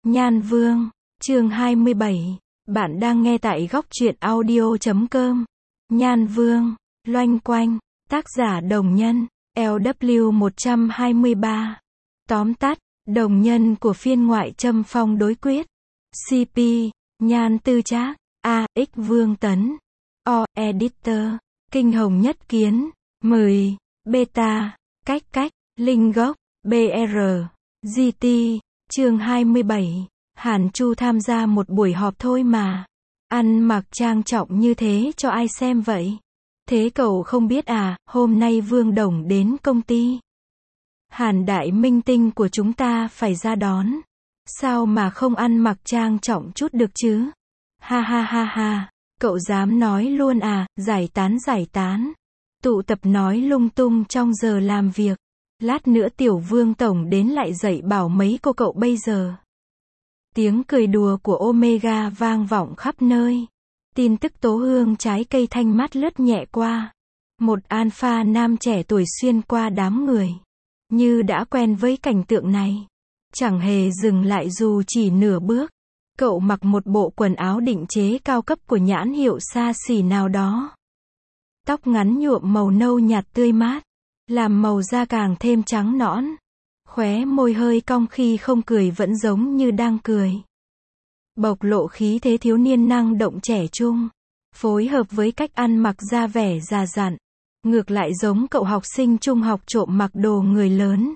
Nhan Vương, chương 27. Bạn đang nghe tại góc truyện audio.com. Nhan Vương, loanh quanh, tác giả Đồng Nhân, LW 123. Tóm tắt, đồng nhân của phiên ngoại châm phong đối quyết. CP, Nhan Tư Trác, AX Vương Tấn, O Editor, Kinh Hồng Nhất Kiến, 10, Beta, cách, Linh Gốc, BR, GT, chương 27. Hàn Chu tham gia một buổi họp thôi mà. Ăn mặc trang trọng như thế cho ai xem vậy? Thế cậu không biết à, hôm nay Vương Đồng đến công ty. Hàn đại minh tinh của chúng ta phải ra đón. Sao mà không ăn mặc trang trọng chút được chứ? Ha ha ha ha, cậu dám nói luôn à, giải tán. Tụ tập nói lung tung trong giờ làm việc. Lát nữa tiểu Vương Tổng đến lại dạy bảo mấy cô cậu bây giờ. Tiếng cười đùa của Omega vang vọng khắp nơi. Tin tức tố hương trái cây thanh mát lướt nhẹ qua. Một alpha nam trẻ tuổi xuyên qua đám người. Như đã quen với cảnh tượng này. Chẳng hề dừng lại dù chỉ nửa bước. Cậu mặc một bộ quần áo định chế cao cấp của nhãn hiệu xa xỉ nào đó. Tóc ngắn nhuộm màu nâu nhạt tươi mát. Làm màu da càng thêm trắng nõn. Khóe môi hơi cong khi không cười vẫn giống như đang cười. Bộc lộ khí thế thiếu niên năng động trẻ trung. Phối hợp với cách ăn mặc ra vẻ già dặn. Ngược lại giống cậu học sinh trung học trộm mặc đồ người lớn.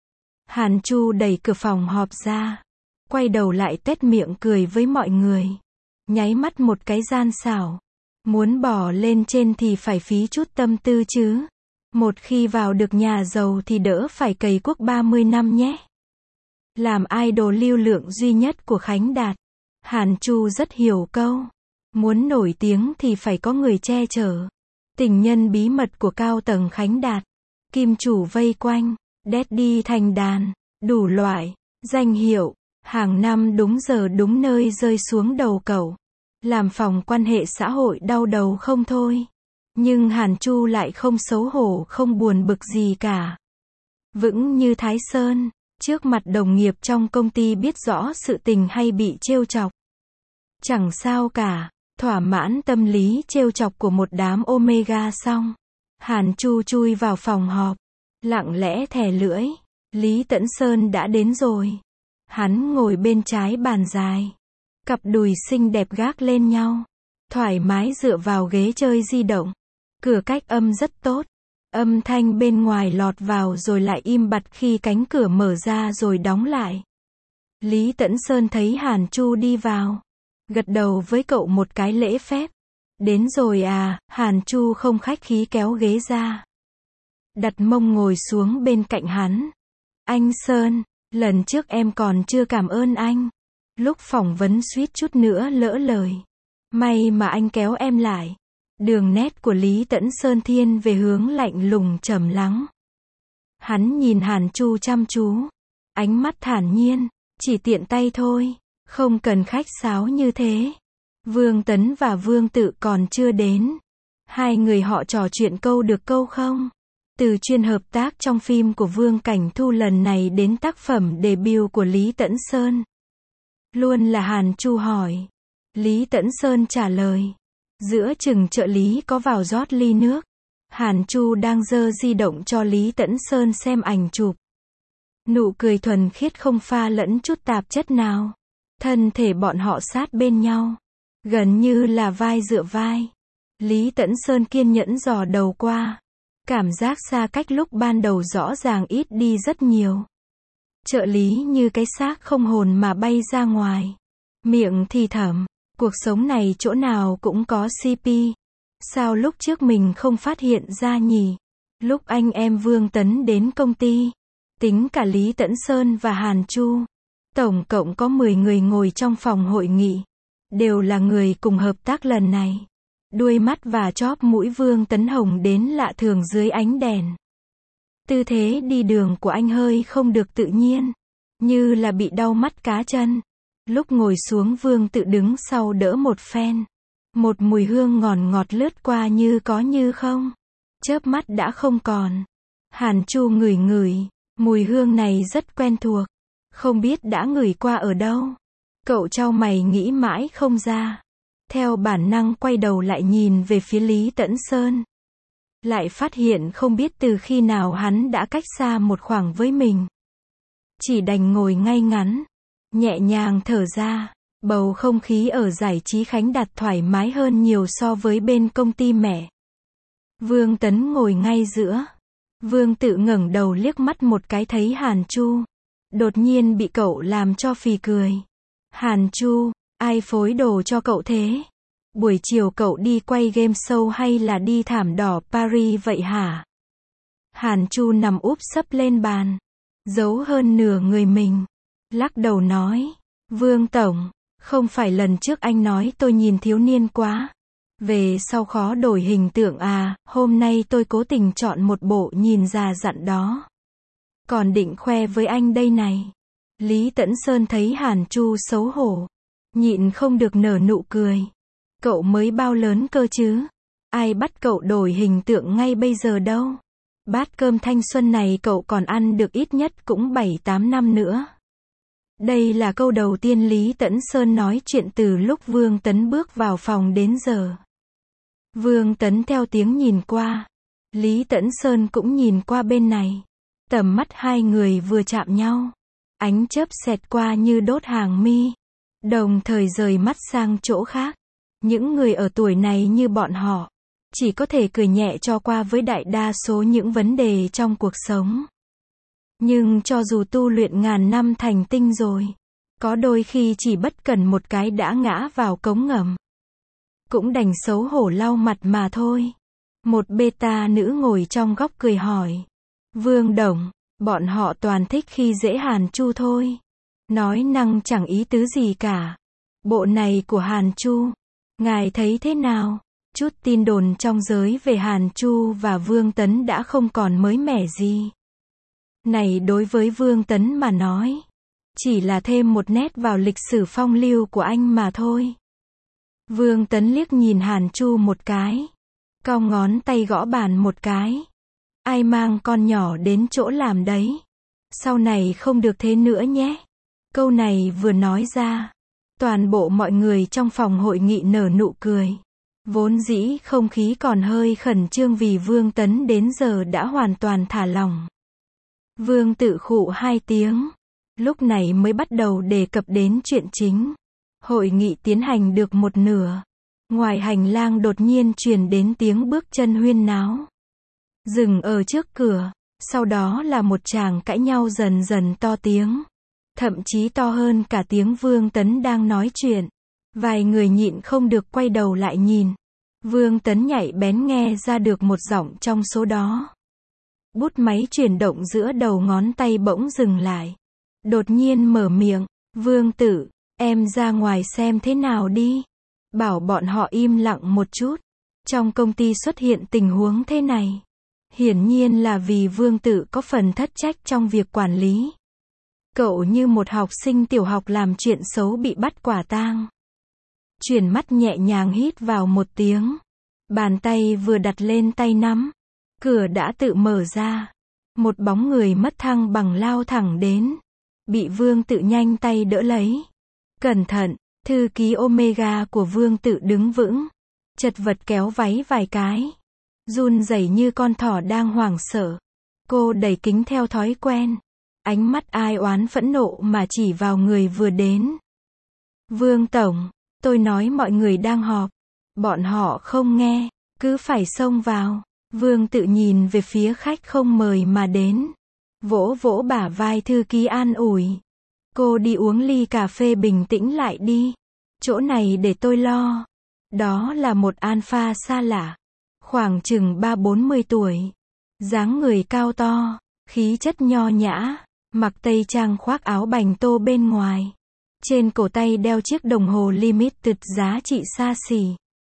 Hàn Chu đẩy cửa phòng họp ra. Quay đầu lại tuét miệng cười với mọi người. Nháy mắt một cái gian xảo. Muốn bỏ lên trên thì phải phí chút tâm tư chứ. Một khi vào được nhà giàu thì đỡ phải cày cuốc 30 năm nhé. Làm idol lưu lượng duy nhất của Khánh Đạt. Hàn Chu rất hiểu câu. Muốn nổi tiếng thì phải có người che chở. Tình nhân bí mật của cao tầng Khánh Đạt. Kim chủ vây quanh. Daddy thành đàn. Đủ loại. Danh hiệu. Hàng năm đúng giờ đúng nơi rơi xuống đầu cậu. Làm phòng quan hệ xã hội đau đầu không thôi. Nhưng Hàn Chu lại không xấu hổ không buồn bực gì cả. Vững như Thái Sơn, trước mặt đồng nghiệp trong công ty biết rõ sự tình hay bị trêu chọc. Chẳng sao cả, thỏa mãn tâm lý trêu chọc của một đám Omega xong. Hàn Chu chui vào phòng họp, lặng lẽ thè lưỡi. Lý Tẫn Sơn đã đến rồi. Hắn ngồi bên trái bàn dài. Cặp đùi xinh đẹp gác lên nhau. Thoải mái dựa vào ghế chơi di động. Cửa cách âm rất tốt. Âm thanh bên ngoài lọt vào rồi lại im bặt khi cánh cửa mở ra rồi đóng lại. Lý Tẫn Sơn thấy Hàn Chu đi vào. Gật đầu với cậu một cái lễ phép. Đến rồi à, Hàn Chu không khách khí kéo ghế ra. Đặt mông ngồi xuống bên cạnh hắn. Anh Sơn, lần trước em còn chưa cảm ơn anh. Lúc phỏng vấn suýt chút nữa lỡ lời. May mà anh kéo em lại. Đường nét của Lý Tẫn Sơn thiên về hướng lạnh lùng trầm lắng. Hắn nhìn Hàn Chu chăm chú. Ánh mắt thản nhiên. Chỉ tiện tay thôi. Không cần khách sáo như thế. Vương Tấn và Vương Tự còn chưa đến. Hai người họ trò chuyện câu được câu không? Từ chuyên hợp tác trong phim của Vương Cảnh Thu lần này đến tác phẩm debut của Lý Tẫn Sơn. Luôn là Hàn Chu hỏi. Lý Tẫn Sơn trả lời. Giữa chừng trợ lý có vào rót ly nước. Hàn Chu đang giơ di động cho Lý Tẫn Sơn xem ảnh chụp. Nụ cười thuần khiết không pha lẫn chút tạp chất nào. Thân thể bọn họ sát bên nhau. Gần như là vai dựa vai. Lý Tẫn Sơn kiên nhẫn dò đầu qua. Cảm giác xa cách lúc ban đầu rõ ràng ít đi rất nhiều. Trợ lý như cái xác không hồn mà bay ra ngoài. Miệng thì thầm. Cuộc sống này chỗ nào cũng có CP. Sao lúc trước mình không phát hiện ra nhỉ? Lúc anh em Vương Tấn đến công ty. Tính cả Lý Tẫn Sơn và Hàn Chu. Tổng cộng có 10 người ngồi trong phòng hội nghị. Đều là người cùng hợp tác lần này. Đuôi mắt và chóp mũi Vương Tấn hồng đến lạ thường dưới ánh đèn. Tư thế đi đường của anh hơi không được tự nhiên. Như là bị đau mắt cá chân. Lúc ngồi xuống Vương Tự đứng sau đỡ một phen. Một mùi hương ngọt lướt qua như có như không. Chớp mắt đã không còn. Hàn Chu ngửi ngửi. Mùi hương này rất quen thuộc. Không biết đã ngửi qua ở đâu. Cậu chau mày nghĩ mãi không ra. Theo bản năng quay đầu lại nhìn về phía Lý Tẫn Sơn. Lại phát hiện không biết từ khi nào hắn đã cách xa một khoảng với mình. Chỉ đành ngồi ngay ngắn, nhẹ nhàng thở ra. Bầu không khí ở giải trí Khánh Đạt thoải mái hơn nhiều so với bên công ty mẹ. Vương Tấn ngồi ngay giữa. Vương Tự ngẩng đầu liếc mắt một cái thấy Hàn Chu. Đột nhiên bị cậu làm cho phì cười. Hàn Chu, ai phối đồ cho cậu thế? Buổi chiều cậu đi quay game show hay là đi thảm đỏ Paris vậy hả? Hàn Chu nằm úp sấp lên bàn, giấu hơn nửa người mình, lắc đầu nói, Vương Tổng, không phải lần trước anh nói tôi nhìn thiếu niên quá. Về sau khó đổi hình tượng à, hôm nay tôi cố tình chọn một bộ nhìn già dặn đó. Còn định khoe với anh đây này. Lý Tẫn Sơn thấy Hàn Chu xấu hổ, nhịn không được nở nụ cười. Cậu mới bao lớn cơ chứ? Ai bắt cậu đổi hình tượng ngay bây giờ đâu? Bát cơm thanh xuân này cậu còn ăn được ít nhất cũng 7-8 năm nữa. Đây là câu đầu tiên Lý Tẫn Sơn nói chuyện từ lúc Vương Tấn bước vào phòng đến giờ. Vương Tấn theo tiếng nhìn qua. Lý Tẫn Sơn cũng nhìn qua bên này. Tầm mắt hai người vừa chạm nhau. Ánh chớp xẹt qua như đốt hàng mi. Đồng thời rời mắt sang chỗ khác. Những người ở tuổi này như bọn họ, chỉ có thể cười nhẹ cho qua với đại đa số những vấn đề trong cuộc sống. Nhưng cho dù tu luyện ngàn năm thành tinh rồi, có đôi khi chỉ bất cần một cái đã ngã vào cống ngầm. Cũng đành xấu hổ lau mặt mà thôi. Một beta nữ ngồi trong góc cười hỏi. Vương Đồng, bọn họ toàn thích khi dễ Hàn Chu thôi. Nói năng chẳng ý tứ gì cả. Bộ này của Hàn Chu, ngài thấy thế nào? Chút tin đồn trong giới về Hàn Chu và Vương Tấn đã không còn mới mẻ gì. Này đối với Vương Tấn mà nói, chỉ là thêm một nét vào lịch sử phong lưu của anh mà thôi. Vương Tấn liếc nhìn Hàn Chu một cái, cong ngón tay gõ bàn một cái. Ai mang con nhỏ đến chỗ làm đấy? Sau này không được thế nữa nhé. Câu này vừa nói ra, toàn bộ mọi người trong phòng hội nghị nở nụ cười. Vốn dĩ không khí còn hơi khẩn trương vì Vương Tấn đến giờ đã hoàn toàn thả lỏng. Vương Tự khụ 2 tiếng, lúc này mới bắt đầu đề cập đến chuyện chính. Hội nghị tiến hành được một nửa. Ngoài hành lang đột nhiên truyền đến tiếng bước chân huyên náo. Dừng ở trước cửa, sau đó là một tràng cãi nhau dần dần to tiếng. Thậm chí to hơn cả tiếng Vương Tấn đang nói chuyện. Vài người nhịn không được quay đầu lại nhìn. Vương Tấn nhạy bén nghe ra được một giọng trong số đó. Bút máy chuyển động giữa đầu ngón tay bỗng dừng lại. Đột nhiên mở miệng, Vương Tự, em ra ngoài xem thế nào đi. Bảo bọn họ im lặng một chút. Trong công ty xuất hiện tình huống thế này. Hiển nhiên là vì Vương Tự có phần thất trách trong việc quản lý. Cậu như một học sinh tiểu học làm chuyện xấu bị bắt quả tang. Chuyển mắt nhẹ nhàng hít vào một tiếng. Bàn tay vừa đặt lên tay nắm. Cửa đã tự mở ra. Một bóng người mất thăng bằng lao thẳng đến. Bị Vương Tự nhanh tay đỡ lấy. Cẩn thận, thư ký Omega của Vương Tự đứng vững. Chật vật kéo váy vài cái. Run rẩy như con thỏ đang hoảng sợ. Cô đẩy kính theo thói quen. Ánh mắt ai oán phẫn nộ mà chỉ vào người vừa đến. Vương Tổng, tôi nói mọi người đang họp. Bọn họ không nghe, cứ phải xông vào. Vương Tự nhìn về phía khách không mời mà đến. Vỗ vỗ bả vai thư ký an ủi. Cô đi uống ly cà phê bình tĩnh lại đi. Chỗ này để tôi lo. Đó là một alpha xa lạ. Khoảng chừng 30-40 tuổi. Dáng người cao to, khí chất nho nhã. Mặc tây trang khoác áo bành tô bên ngoài. Trên cổ tay đeo chiếc đồng hồ limited giá trị xa xỉ.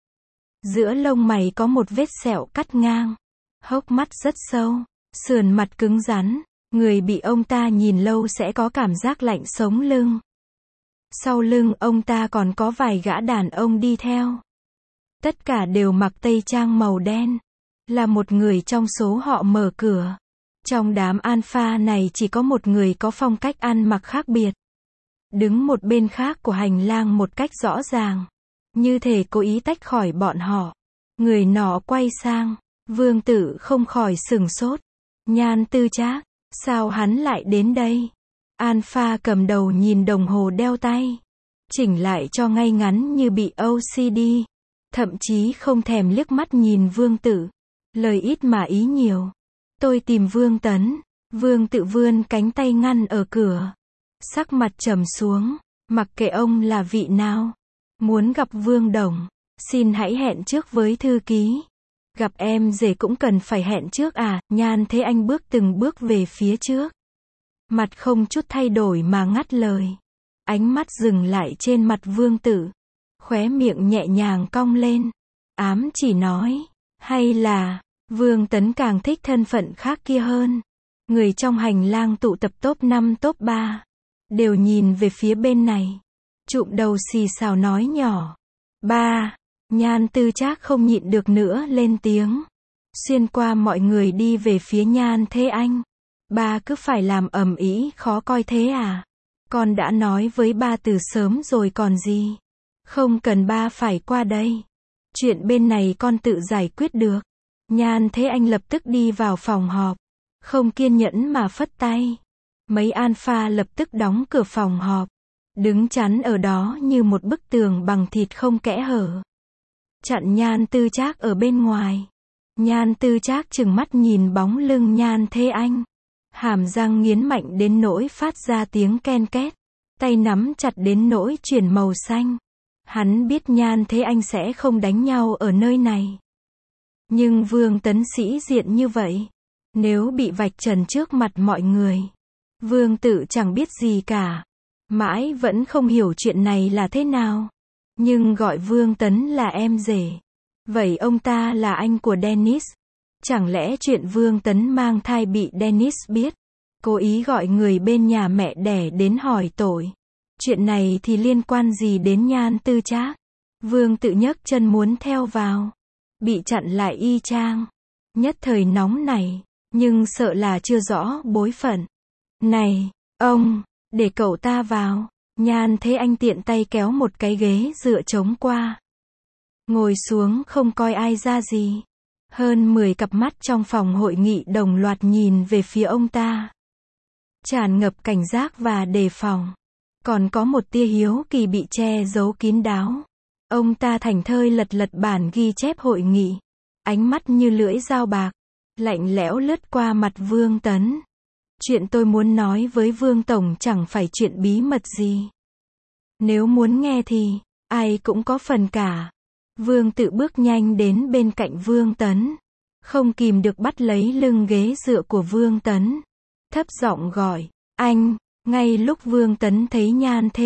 Giữa lông mày có một vết sẹo cắt ngang. Hốc mắt rất sâu. Sườn mặt cứng rắn. Người bị ông ta nhìn lâu sẽ có cảm giác lạnh sống lưng. Sau lưng ông ta còn có vài gã đàn ông đi theo. Tất cả đều mặc tây trang màu đen. Là một người trong số họ mở cửa. Trong đám alpha này chỉ có một người có phong cách ăn mặc khác biệt. Đứng một bên khác của hành lang một cách rõ ràng. Như thể cố ý tách khỏi bọn họ. Người nọ quay sang. Vương Tử không khỏi sửng sốt. Nhan Tư Trác, sao hắn lại đến đây? Alpha cầm đầu nhìn đồng hồ đeo tay. Chỉnh lại cho ngay ngắn như bị OCD. Thậm chí không thèm liếc mắt nhìn Vương Tử. Lời ít mà ý nhiều. Tôi tìm Vương Tấn. Vương Tự vươn cánh tay ngăn ở cửa. Sắc mặt trầm xuống. Mặc kệ ông là vị nào. Muốn gặp Vương Đồng, xin hãy hẹn trước với thư ký. Gặp em rể cũng cần phải hẹn trước à? Nhan Thế Anh bước từng bước về phía trước. Mặt không chút thay đổi mà ngắt lời. Ánh mắt dừng lại trên mặt Vương Tử. Khóe miệng nhẹ nhàng cong lên. Ám chỉ nói. Hay là, Vương Tấn càng thích thân phận khác kia hơn. Người trong hành lang tụ tập top 5 top 3. Đều nhìn về phía bên này. Trụm đầu xì xào nói nhỏ. Ba. Nhan Tư Trác không nhịn được nữa lên tiếng. Xuyên qua mọi người đi về phía Nhan Thế Anh. Ba cứ phải làm ầm ĩ khó coi thế à? Con đã nói với ba từ sớm rồi còn gì. Không cần ba phải qua đây. Chuyện bên này con tự giải quyết được. Nhan Thế Anh lập tức đi vào phòng họp. Không kiên nhẫn mà phất tay. Mấy alpha lập tức đóng cửa phòng họp. Đứng chắn ở đó như một bức tường bằng thịt không kẽ hở. Chặn Nhan Tư Trác ở bên ngoài. Nhan Tư Trác trừng mắt nhìn bóng lưng Nhan Thế Anh. Hàm răng nghiến mạnh đến nỗi phát ra tiếng ken két. Tay nắm chặt đến nỗi chuyển màu xanh. Hắn biết Nhan Thế Anh sẽ không đánh nhau ở nơi này. Nhưng Vương Tấn sĩ diện như vậy. Nếu bị vạch trần trước mặt mọi người. Vương Tự chẳng biết gì cả. Mãi vẫn không hiểu chuyện này là thế nào. Nhưng gọi Vương Tấn là em rể. Vậy ông ta là anh của Dennis. Chẳng lẽ chuyện Vương Tấn mang thai bị Dennis biết? Cố ý gọi người bên nhà mẹ đẻ đến hỏi tội. Chuyện này thì liên quan gì đến Nhan Tư Trác? Vương Tự nhấc chân muốn theo vào. Bị chặn lại y chang. Nhất thời nóng này. Nhưng sợ là chưa rõ bối phận. Này, ông, để cậu ta vào. Nhan Thế Anh tiện tay kéo một cái ghế dựa trống qua. Ngồi xuống không coi ai ra gì. Hơn 10 cặp mắt trong phòng hội nghị đồng loạt nhìn về phía ông ta. Tràn ngập cảnh giác và đề phòng. Còn có một tia hiếu kỳ bị che giấu kín đáo. Ông ta thảnh thơi lật lật bản ghi chép hội nghị. Ánh mắt như lưỡi dao bạc. Lạnh lẽo lướt qua mặt Vương Tấn. Chuyện tôi muốn nói với Vương Tổng chẳng phải chuyện bí mật gì. Nếu muốn nghe thì, ai cũng có phần cả. Vương Tự bước nhanh đến bên cạnh Vương Tấn. Không kìm được bắt lấy lưng ghế dựa của Vương Tấn. Thấp giọng gọi, anh. Ngay lúc Vương Tấn thấy Nhan Thế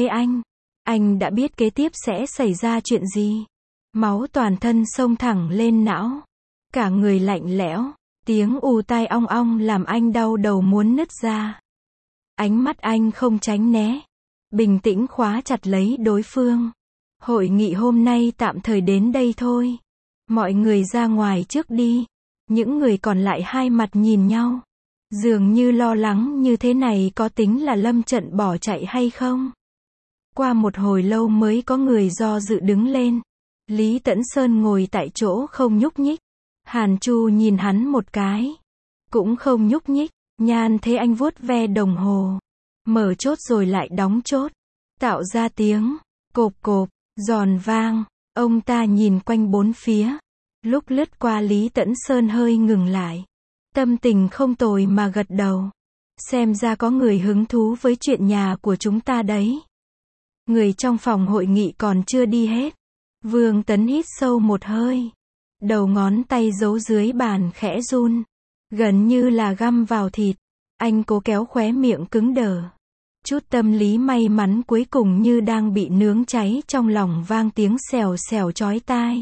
anh đã biết kế tiếp sẽ xảy ra chuyện gì. Máu toàn thân xông thẳng lên não. Cả người lạnh lẽo. Tiếng ù tai ong ong làm anh đau đầu muốn nứt ra. Ánh mắt anh không tránh né. Bình tĩnh khóa chặt lấy đối phương. Hội nghị hôm nay tạm thời đến đây thôi. Mọi người ra ngoài trước đi. Những người còn lại hai mặt nhìn nhau. Dường như lo lắng như thế này có tính là lâm trận bỏ chạy hay không? Qua một hồi lâu mới có người do dự đứng lên. Lý Tẫn Sơn ngồi tại chỗ không nhúc nhích. Hàn Chu nhìn hắn một cái. Cũng không nhúc nhích. Nhan Thế Anh vuốt ve đồng hồ. Mở chốt rồi lại đóng chốt. Tạo ra tiếng cộp cộp, giòn vang. Ông ta nhìn quanh bốn phía. Lúc lướt qua Lý Tẫn Sơn hơi ngừng lại. Tâm tình không tồi mà gật đầu. Xem ra có người hứng thú với chuyện nhà của chúng ta đấy. Người trong phòng hội nghị còn chưa đi hết. Vương Tấn hít sâu một hơi. Đầu ngón tay giấu dưới bàn khẽ run. Gần như là găm vào thịt. Anh cố kéo khóe miệng cứng đờ. Chút tâm lý may mắn cuối cùng như đang bị nướng cháy trong lòng vang tiếng xèo xèo chói tai.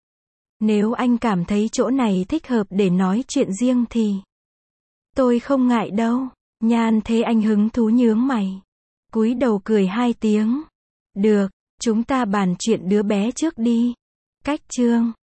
Nếu anh cảm thấy chỗ này thích hợp để nói chuyện riêng thì tôi không ngại đâu. Nhan Thế Anh hứng thú nhướng mày. Cúi đầu cười hai tiếng. Được, chúng ta bàn chuyện đứa bé trước đi. Cách chương